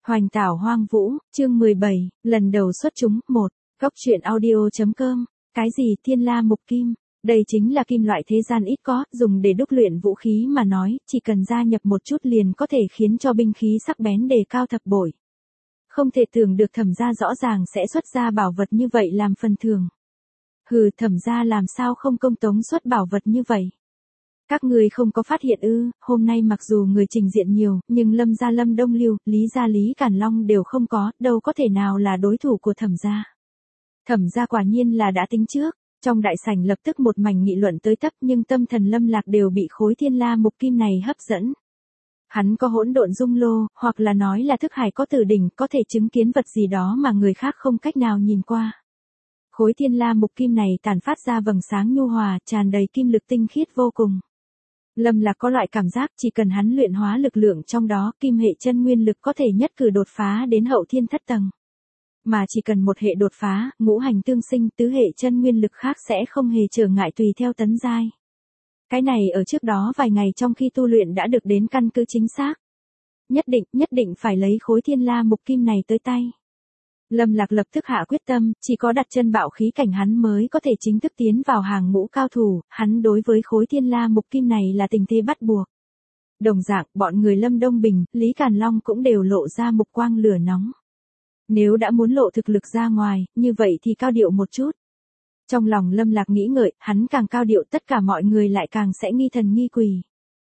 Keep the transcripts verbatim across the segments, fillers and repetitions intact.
Hoành tảo hoang vũ, chương mười bảy, lần đầu xuất chúng, một. Góc truyện audio.com. Cái gì thiên la mục kim? Đây chính là kim loại thế gian ít có, dùng để đúc luyện vũ khí mà nói, chỉ cần gia nhập một chút liền có thể khiến cho binh khí sắc bén đề cao thập bội. Không thể tưởng được Thẩm gia rõ ràng sẽ xuất ra bảo vật như vậy làm phần thưởng. Hừ, Thẩm gia làm sao không công tống xuất bảo vật như vậy? Các người không có phát hiện ư? Hôm nay mặc dù người trình diện nhiều, nhưng Lâm gia Lâm Đông Lưu, Lý gia Lý Càn Long đều không có, đâu có thể nào là đối thủ của Thẩm gia. Thẩm gia quả nhiên là đã tính trước. Trong đại sảnh lập tức một mảnh nghị luận tới tấp, nhưng tâm thần Lâm Lạc đều bị khối thiên la mục kim này hấp dẫn. Hắn có hỗn độn dung lô, hoặc là nói là thức hải có tử đỉnh, có thể chứng kiến vật gì đó mà người khác không cách nào nhìn qua. Khối thiên la mục kim này tản phát ra vầng sáng nhu hòa, tràn đầy kim lực tinh khiết vô cùng. Lâm Lạc có loại cảm giác chỉ cần hắn luyện hóa lực lượng trong đó, kim hệ chân nguyên lực có thể nhất cử đột phá đến hậu thiên thất tầng. Mà chỉ cần một hệ đột phá, ngũ hành tương sinh, tứ hệ chân nguyên lực khác sẽ không hề trở ngại tùy theo tấn giai. Cái này ở trước đó vài ngày trong khi tu luyện đã được đến căn cứ chính xác. Nhất định, nhất định phải lấy khối thiên la mục kim này tới tay. Lâm Lạc lập tức hạ quyết tâm, chỉ có đặt chân bạo khí cảnh hắn mới có thể chính thức tiến vào hàng ngũ cao thủ, hắn đối với khối thiên la mục kim này là tình thế bắt buộc. Đồng dạng, bọn người Lâm Đông Bình, Lý Càn Long cũng đều lộ ra mục quang lửa nóng. Nếu đã muốn lộ thực lực ra ngoài, như vậy thì cao điệu một chút. Trong lòng Lâm Lạc nghĩ ngợi, hắn càng cao điệu tất cả mọi người lại càng sẽ nghi thần nghi quỷ.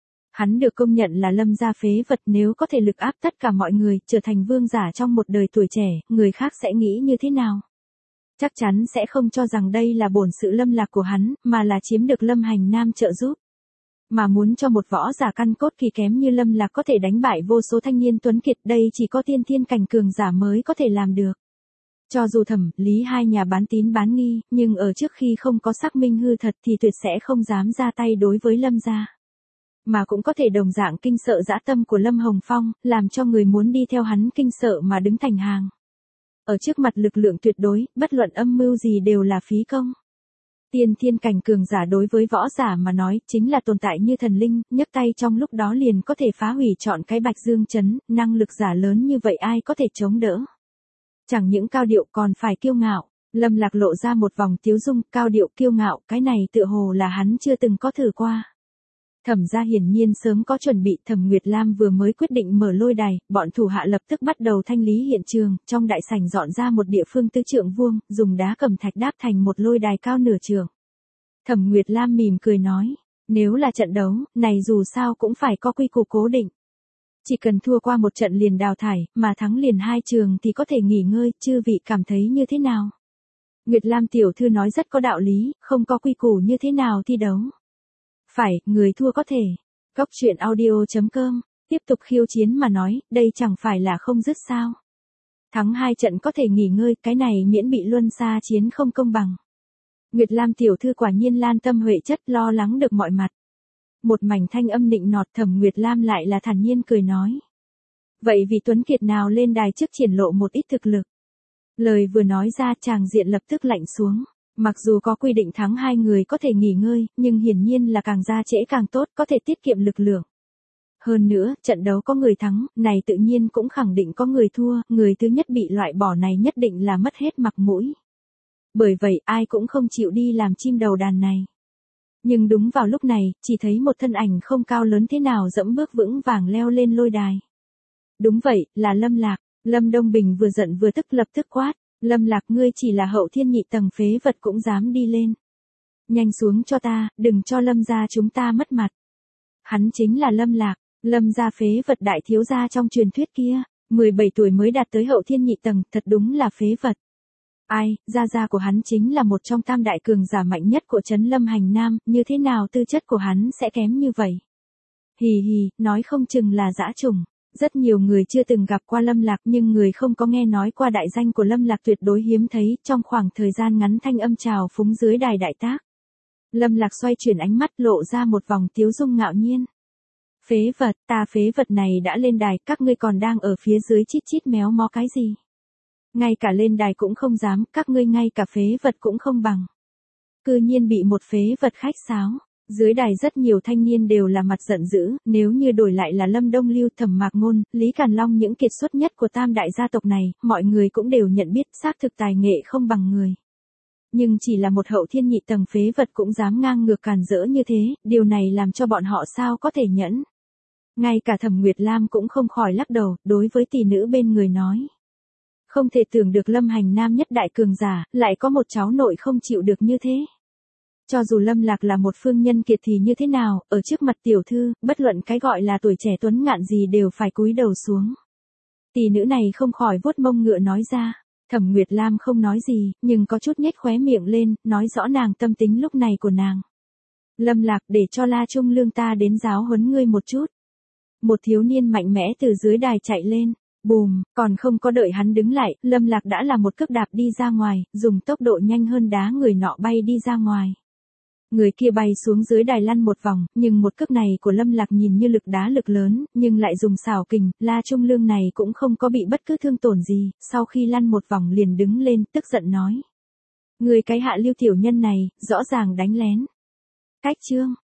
Hắn được công nhận là Lâm gia phế vật, nếu có thể lực áp tất cả mọi người, trở thành vương giả trong một đời tuổi trẻ, người khác sẽ nghĩ như thế nào? Chắc chắn sẽ không cho rằng đây là bổn sự Lâm Lạc của hắn, mà là chiếm được Lâm Hành Nam trợ giúp. Mà muốn cho một võ giả căn cốt kỳ kém như Lâm Lạc có thể đánh bại vô số thanh niên tuấn kiệt, đây chỉ có tiên thiên cảnh cường giả mới có thể làm được. Cho dù Thẩm, Lý hai nhà bán tín bán nghi, nhưng ở trước khi không có xác minh hư thật thì tuyệt sẽ không dám ra tay đối với Lâm gia. Mà cũng có thể đồng dạng kinh sợ dã tâm của Lâm Hồng Phong, làm cho người muốn đi theo hắn kinh sợ mà đứng thành hàng. Ở trước mặt lực lượng tuyệt đối, bất luận âm mưu gì đều là phí công. Tiên thiên cảnh cường giả đối với võ giả mà nói, chính là tồn tại như thần linh, nhấc tay trong lúc đó liền có thể phá hủy trọn cái Bạch Dương trấn, năng lực giả lớn như vậy ai có thể chống đỡ. Chẳng những cao điệu còn phải kiêu ngạo, Lâm Lạc lộ ra một vòng tiếu dung, cao điệu kiêu ngạo, cái này tựa hồ là hắn chưa từng có thử qua. Thẩm gia hiển nhiên sớm có chuẩn bị, Thẩm Nguyệt Lam vừa mới quyết định mở lôi đài, bọn thủ hạ lập tức bắt đầu thanh lý hiện trường, trong đại sảnh dọn ra một địa phương tứ trượng vuông, dùng đá cẩm thạch đáp thành một lôi đài cao nửa trượng. Thẩm Nguyệt Lam mỉm cười nói, nếu là trận đấu, này dù sao cũng phải có quy củ cố định. Chỉ cần thua qua một trận liền đào thải, mà thắng liền hai trường thì có thể nghỉ ngơi, chư vị cảm thấy như thế nào? Nguyệt Lam tiểu thư nói rất có đạo lý, không có quy củ như thế nào thi đấu. Phải, người thua có thể. Góc truyện audio.com, tiếp tục khiêu chiến mà nói, đây chẳng phải là không dứt sao. Thắng hai trận có thể nghỉ ngơi, cái này miễn bị luân xa chiến không công bằng. Nguyệt Lam tiểu thư quả nhiên lan tâm huệ chất, lo lắng được mọi mặt. Một mảnh thanh âm nịnh nọt, Thẩm Nguyệt Lam lại là thản nhiên cười nói. Vậy vì tuấn kiệt nào lên đài trước triển lộ một ít thực lực. Lời vừa nói ra chàng diện lập tức lạnh xuống. Mặc dù có quy định thắng hai người có thể nghỉ ngơi, nhưng hiển nhiên là càng ra trễ càng tốt, có thể tiết kiệm lực lượng. Hơn nữa, trận đấu có người thắng, này tự nhiên cũng khẳng định có người thua, người thứ nhất bị loại bỏ này nhất định là mất hết mặt mũi. Bởi vậy ai cũng không chịu đi làm chim đầu đàn này. Nhưng đúng vào lúc này, chỉ thấy một thân ảnh không cao lớn thế nào dẫm bước vững vàng leo lên lôi đài. Đúng vậy, là Lâm Lạc. Lâm Đông Bình vừa giận vừa tức lập tức quát. Lâm Lạc, ngươi chỉ là hậu thiên nhị tầng phế vật cũng dám đi lên. Nhanh xuống cho ta, đừng cho Lâm gia chúng ta mất mặt. Hắn chính là Lâm Lạc, Lâm gia phế vật đại thiếu gia trong truyền thuyết kia, mười bảy tuổi mới đạt tới hậu thiên nhị tầng, thật đúng là phế vật. Ai, gia gia của hắn chính là một trong tam đại cường giả mạnh nhất của trấn Lâm Hành Nam, như thế nào tư chất của hắn sẽ kém như vậy? Hì hì, nói không chừng là dã trùng. Rất nhiều người chưa từng gặp qua Lâm Lạc, nhưng người không có nghe nói qua đại danh của Lâm Lạc tuyệt đối hiếm thấy, trong khoảng thời gian ngắn thanh âm trào phúng dưới đài đại tác. Lâm Lạc xoay chuyển ánh mắt lộ ra một vòng tiếu dung ngạo nhiên. Phế vật, ta phế vật này đã lên đài, các ngươi còn đang ở phía dưới chít chít méo mó cái gì? Ngay cả lên đài cũng không dám, các ngươi ngay cả phế vật cũng không bằng. Cư nhiên bị một phế vật khách sáo. Dưới đài rất nhiều thanh niên đều là mặt giận dữ, nếu như đổi lại là Lâm Đông Lưu, Thẩm Mạc Ngôn, Lý Càn Long những kiệt xuất nhất của tam đại gia tộc này, mọi người cũng đều nhận biết xác thực tài nghệ không bằng người. Nhưng chỉ là một hậu thiên nhị tầng phế vật cũng dám ngang ngược càn rỡ như thế, điều này làm cho bọn họ sao có thể nhẫn. Ngay cả Thẩm Nguyệt Lam cũng không khỏi lắc đầu, đối với tỷ nữ bên người nói. Không thể tưởng được Lâm Hành Nam nhất đại cường giả, lại có một cháu nội không chịu được như thế. Cho dù Lâm Lạc là một phương nhân kiệt thì như thế nào, ở trước mặt tiểu thư, bất luận cái gọi là tuổi trẻ tuấn ngạn gì đều phải cúi đầu xuống. Tỷ nữ này không khỏi vuốt mông ngựa nói ra. Thẩm Nguyệt Lam không nói gì, nhưng có chút nhếch khóe miệng lên, nói rõ nàng tâm tính lúc này của nàng. Lâm Lạc, để cho La Trung Lương ta đến giáo huấn ngươi một chút. Một thiếu niên mạnh mẽ từ dưới đài chạy lên. Bùm, còn không có đợi hắn đứng lại, Lâm Lạc đã là một cước đạp đi ra ngoài, dùng tốc độ nhanh hơn đá người nọ bay đi ra ngoài. Người kia bay xuống dưới đài lăn một vòng, nhưng một cước này của Lâm Lạc nhìn như lực đá lực lớn, nhưng lại dùng xảo kình, La Trung Lương này cũng không có bị bất cứ thương tổn gì, sau khi lăn một vòng liền đứng lên, tức giận nói. Người cái hạ lưu tiểu nhân này, rõ ràng đánh lén. Cách chương.